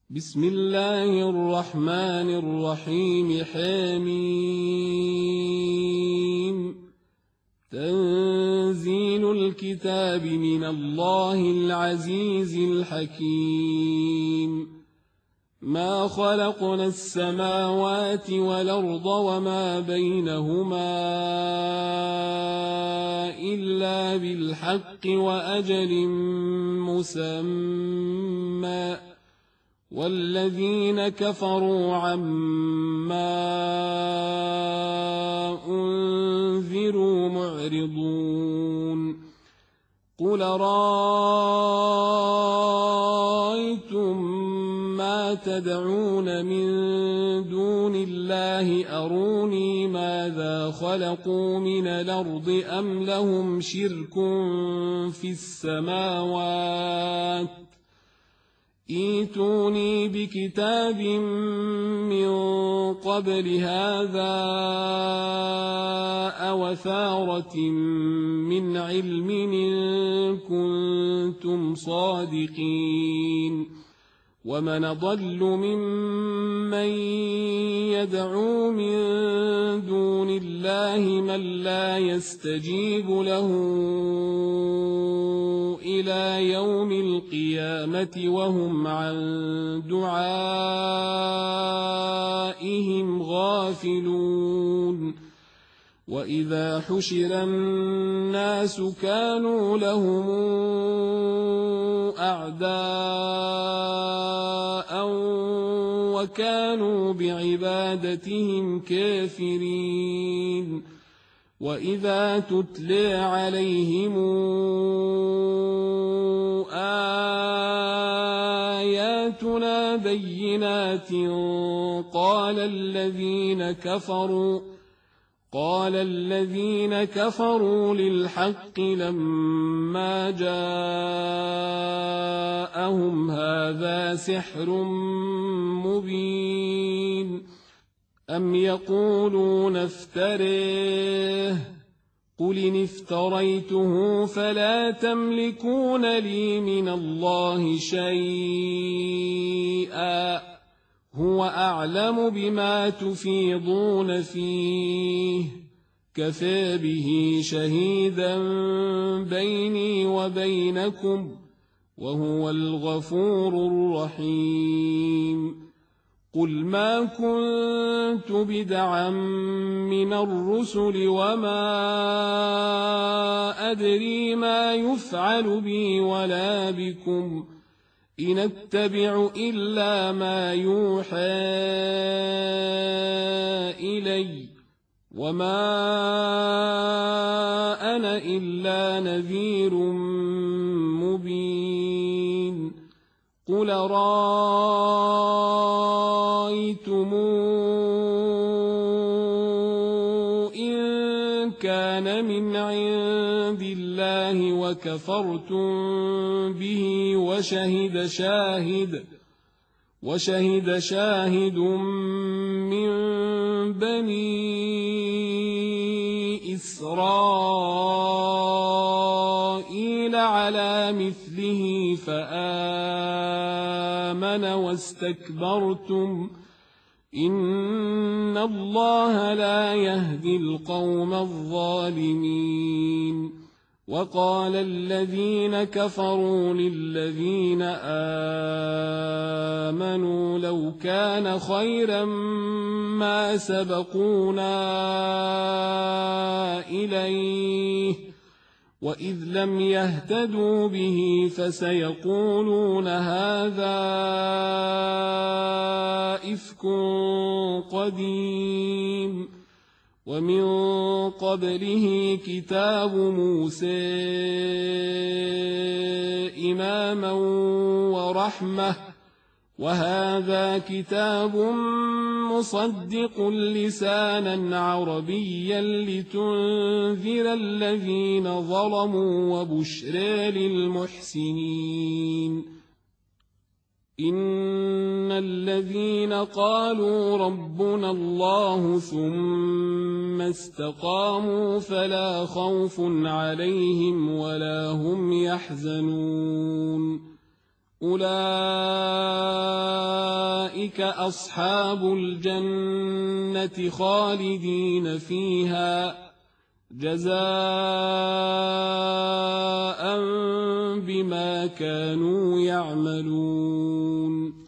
بسم الله الرحمن الرحيم حميم تنزيل الكتاب من الله العزيز الحكيم ما خلقنا السماوات والأرض وما بينهما إلا بالحق وأجل مسمى والذين كفروا عما أنذروا معرضون قل رأيتم ما تدعون من دون الله أروني ماذا خلقوا من الأرض أم لهم شرك في السماوات ائتوني بكتاب من قبل هذا أو أثارة من علم إن كنتم صادقين ومن ضل ممن يدعو من دون الله من لا يستجيب له إلى يوم القيامة وهم عن دعائهم غافلون وإذا حشر الناس كانوا لهم أعداء وكانوا بعبادتهم كافرين وإذا تتلى عليهم آياتنا بينات قال الذين كفروا للحق لما جاءهم هذا سحر مبين أم يقولون افتريه قل إن افتريته فلا تملكون لي من الله شيئا هو أعلم بما تفيضون فيه كفى به شهيدا بيني وبينكم وهو الغفور الرحيم قل ما كنت بدعا من الرسل وما أدري ما يفعل بي ولا بكم إن أتبع إلا ما يوحى إلي وما أنا إلا نذير مبين قل رأيتم إن كان من عند الله وكفرتم به وشهد شاهد من بني إسرائيل على مثله فآمن واستكبرتم إن الله لا يهدي القوم الظالمين وقال الذين كفروا للذين آمنوا لو كان خيرا ما سبقونا إليه وإذ لم يهتدوا به فسيقولون هذا إفك قديم ومن قبله كتاب موسى إماما ورحمة وهذا كتاب مصدق لسانا عربيا لتنذر الذين ظلموا وبشرى للمحسنين إن الذين قالوا ربنا الله ثم استقاموا فلا خوف عليهم ولا هم يحزنون أولئك أولئك أصحاب الجنة خالدين فيها جزاء بما كانوا يعملون